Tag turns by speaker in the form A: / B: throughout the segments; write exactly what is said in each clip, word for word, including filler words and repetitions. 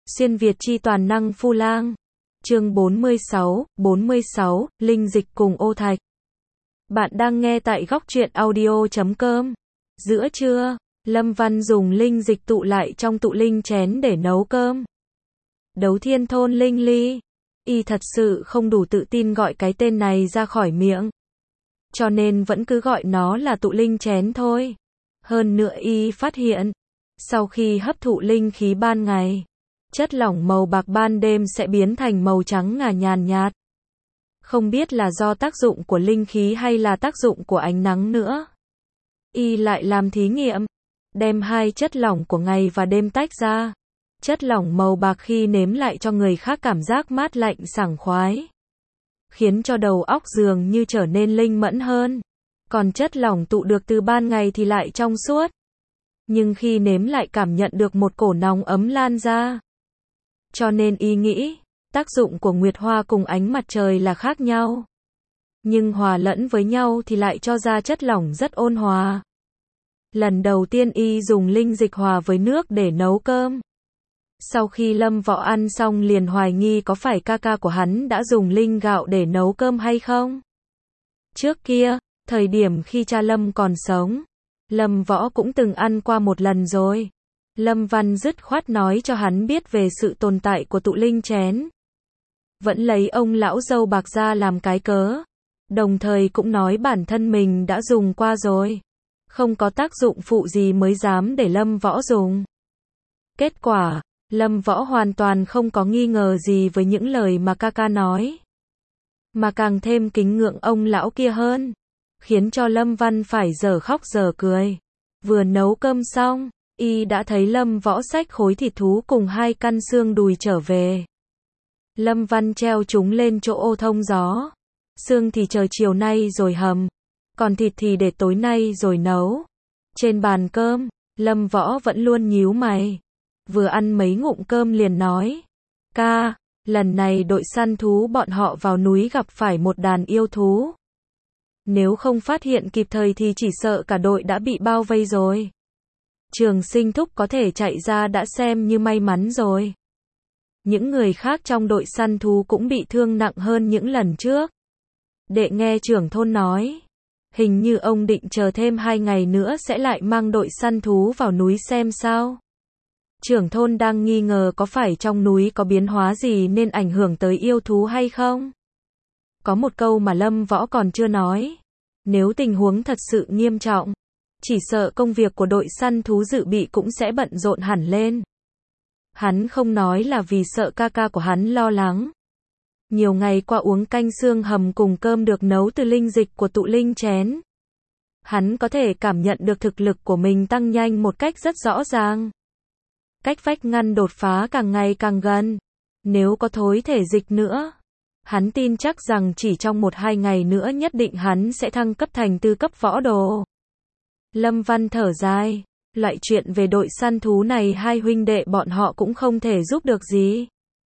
A: Xuyên Việt chi toàn năng Phu Lang. Chương bốn mươi sáu, bốn mươi sáu, Linh Dịch cùng Ô Thạch. Bạn đang nghe tại góc truyện audio chấm com. Giữa trưa, Lâm Văn dùng linh dịch tụ lại trong tụ linh chén để nấu cơm. Đấu Thiên Thôn Linh Ly. Y thật sự không đủ tự tin gọi cái tên này ra khỏi miệng, cho nên vẫn cứ gọi nó là tụ linh chén thôi. Hơn nữa y phát hiện, sau khi hấp thụ linh khí ban ngày, chất lỏng màu bạc ban đêm sẽ biến thành màu trắng ngà nhàn nhạt. Không biết là do tác dụng của linh khí hay là tác dụng của ánh nắng nữa. Y lại làm thí nghiệm, đem hai chất lỏng của ngày và đêm tách ra. Chất lỏng màu bạc khi nếm lại cho người khác cảm giác mát lạnh sảng khoái, khiến cho đầu óc dường như trở nên linh mẫn hơn. Còn chất lỏng tụ được từ ban ngày thì lại trong suốt, nhưng khi nếm lại cảm nhận được một cổ nóng ấm lan ra. Cho nên y nghĩ, tác dụng của nguyệt hoa cùng ánh mặt trời là khác nhau, nhưng hòa lẫn với nhau thì lại cho ra chất lỏng rất ôn hòa. Lần đầu tiên y dùng linh dịch hòa với nước để nấu cơm. Sau khi Lâm Võ ăn xong liền hoài nghi có phải ca ca của hắn đã dùng linh gạo để nấu cơm hay không. Trước kia, thời điểm khi cha Lâm còn sống, Lâm Võ cũng từng ăn qua một lần rồi. Lâm Văn dứt khoát nói cho hắn biết về sự tồn tại của tụ linh chén. Vẫn lấy ông lão râu bạc ra làm cái cớ, đồng thời cũng nói bản thân mình đã dùng qua rồi, không có tác dụng phụ gì mới dám để Lâm Võ dùng. Kết quả, Lâm Võ hoàn toàn không có nghi ngờ gì với những lời mà ca ca nói, mà càng thêm kính ngưỡng ông lão kia hơn, khiến cho Lâm Văn phải dở khóc dở cười. Vừa nấu cơm xong, y đã thấy Lâm Võ xách khối thịt thú cùng hai căn xương đùi trở về. Lâm Văn treo chúng lên chỗ ô thông gió. Xương thì chờ chiều nay rồi hầm, còn thịt thì để tối nay rồi nấu. Trên bàn cơm, Lâm Võ vẫn luôn nhíu mày. Vừa ăn mấy ngụm cơm liền nói: "Ca, lần này đội săn thú bọn họ vào núi gặp phải một đàn yêu thú. Nếu không phát hiện kịp thời thì chỉ sợ cả đội đã bị bao vây rồi. Trường Sinh thúc có thể chạy ra đã xem như may mắn rồi. Những người khác trong đội săn thú cũng bị thương nặng hơn những lần trước. Đệ nghe trưởng thôn nói, hình như ông định chờ thêm hai ngày nữa sẽ lại mang đội săn thú vào núi xem sao." Trưởng thôn đang nghi ngờ có phải trong núi có biến hóa gì nên ảnh hưởng tới yêu thú hay không. Có một câu mà Lâm Võ còn chưa nói. Nếu tình huống thật sự nghiêm trọng, chỉ sợ công việc của đội săn thú dự bị cũng sẽ bận rộn hẳn lên. Hắn không nói là vì sợ ca ca của hắn lo lắng. Nhiều ngày qua uống canh xương hầm cùng cơm được nấu từ linh dịch của tụ linh chén, hắn có thể cảm nhận được thực lực của mình tăng nhanh một cách rất rõ ràng. Cách vách ngăn đột phá càng ngày càng gần. Nếu có thối thể dịch nữa, hắn tin chắc rằng chỉ trong một hai ngày nữa nhất định hắn sẽ thăng cấp thành tư cấp võ đồ. Lâm Văn thở dài, loại chuyện về đội săn thú này hai huynh đệ bọn họ cũng không thể giúp được gì.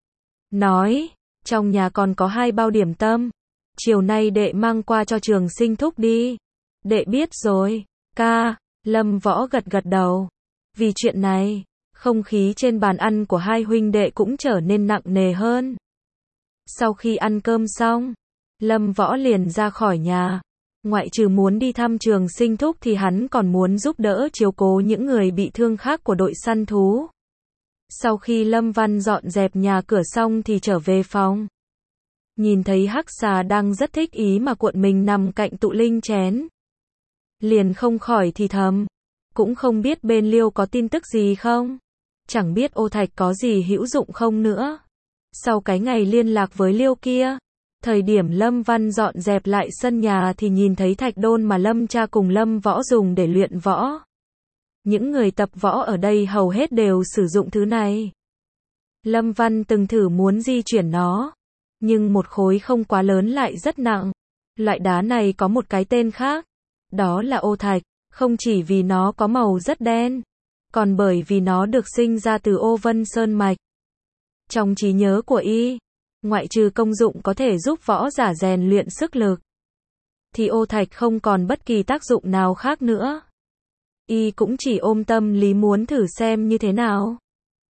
A: Nói, trong nhà còn có hai bao điểm tâm, chiều nay đệ mang qua cho Trường Sinh thúc đi. Đệ biết rồi, ca. Lâm Võ gật gật đầu. Vì chuyện này, không khí trên bàn ăn của hai huynh đệ cũng trở nên nặng nề hơn. Sau khi ăn cơm xong, Lâm Võ liền ra khỏi nhà. Ngoại trừ muốn đi thăm Trường Sinh thúc thì hắn còn muốn giúp đỡ chiếu cố những người bị thương khác của đội săn thú. Sau khi Lâm Văn dọn dẹp nhà cửa xong thì trở về phòng. Nhìn thấy Hắc Xà đang rất thích ý mà cuộn mình nằm cạnh tụ linh chén, liền không khỏi thì thầm, cũng không biết bên Liêu có tin tức gì không, chẳng biết Ô Thạch có gì hữu dụng không nữa. Sau cái ngày liên lạc với Liêu kia, thời điểm Lâm Văn dọn dẹp lại sân nhà thì nhìn thấy thạch đôn mà Lâm cha cùng Lâm Võ dùng để luyện võ. Những người tập võ ở đây hầu hết đều sử dụng thứ này. Lâm Văn từng thử muốn di chuyển nó, nhưng một khối không quá lớn lại rất nặng. Loại đá này có một cái tên khác, đó là ô thạch, không chỉ vì nó có màu rất đen, còn bởi vì nó được sinh ra từ ô vân sơn mạch. Trong trí nhớ của y, ngoại trừ công dụng có thể giúp võ giả rèn luyện sức lực, thì ô thạch không còn bất kỳ tác dụng nào khác nữa. Y cũng chỉ ôm tâm lý muốn thử xem như thế nào.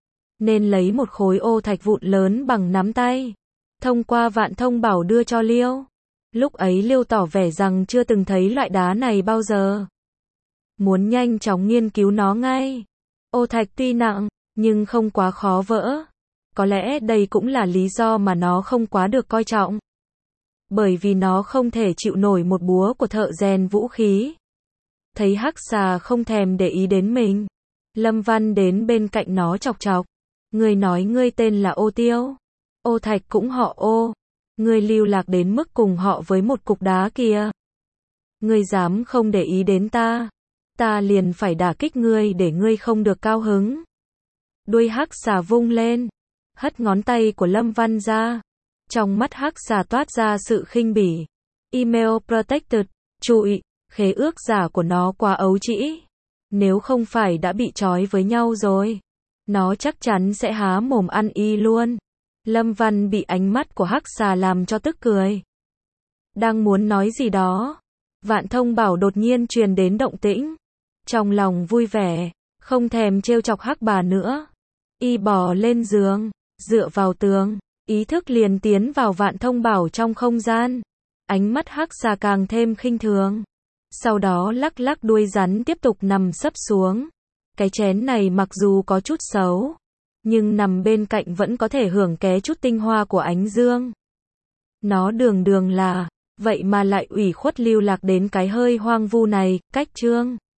A: nên lấy một khối ô thạch vụn lớn bằng nắm tay, thông qua Vạn Thông Bảo đưa cho Liêu. Lúc ấy Liêu tỏ vẻ rằng chưa từng thấy loại đá này bao giờ. Muốn nhanh chóng nghiên cứu nó ngay. Ô thạch tuy nặng, nhưng không quá khó vỡ. Có lẽ đây cũng là lý do mà nó không quá được coi trọng. Bởi vì nó không thể chịu nổi một búa của thợ rèn vũ khí. Thấy Hắc Xà không thèm để ý đến mình, Lâm Văn đến bên cạnh nó chọc chọc. Ngươi nói ngươi tên là Ô Tiêu. Ô thạch cũng họ Ô. Ngươi lưu lạc đến mức cùng họ với một cục đá kia. Ngươi dám không để ý đến ta, ta liền phải đả kích ngươi để ngươi không được cao hứng. Đuôi Hắc Xà vung lên, hất ngón tay của Lâm Văn ra. Trong mắt Hắc Xà toát ra sự khinh bỉ. Email protected, trụi, khế ước giả của nó quá ấu trĩ. Nếu không phải đã bị trói với nhau rồi, nó chắc chắn sẽ há mồm ăn y luôn. Lâm Văn bị ánh mắt của Hắc Xà làm cho tức cười. Đang muốn nói gì đó, Vạn Thông Bảo đột nhiên truyền đến động tĩnh. Trong lòng vui vẻ, không thèm trêu chọc Hắc bà nữa. Y bò lên giường, dựa vào tường, ý thức liền tiến vào Vạn Thông Bảo trong không gian. Ánh mắt Hắc Xà càng thêm khinh thường. Sau đó lắc lắc đuôi rắn tiếp tục nằm sấp xuống. Cái chén này mặc dù có chút xấu, nhưng nằm bên cạnh vẫn có thể hưởng ké chút tinh hoa của ánh dương. Nó đường đường là, vậy mà lại ủy khuất lưu lạc đến cái hơi hoang vu này, cách chương.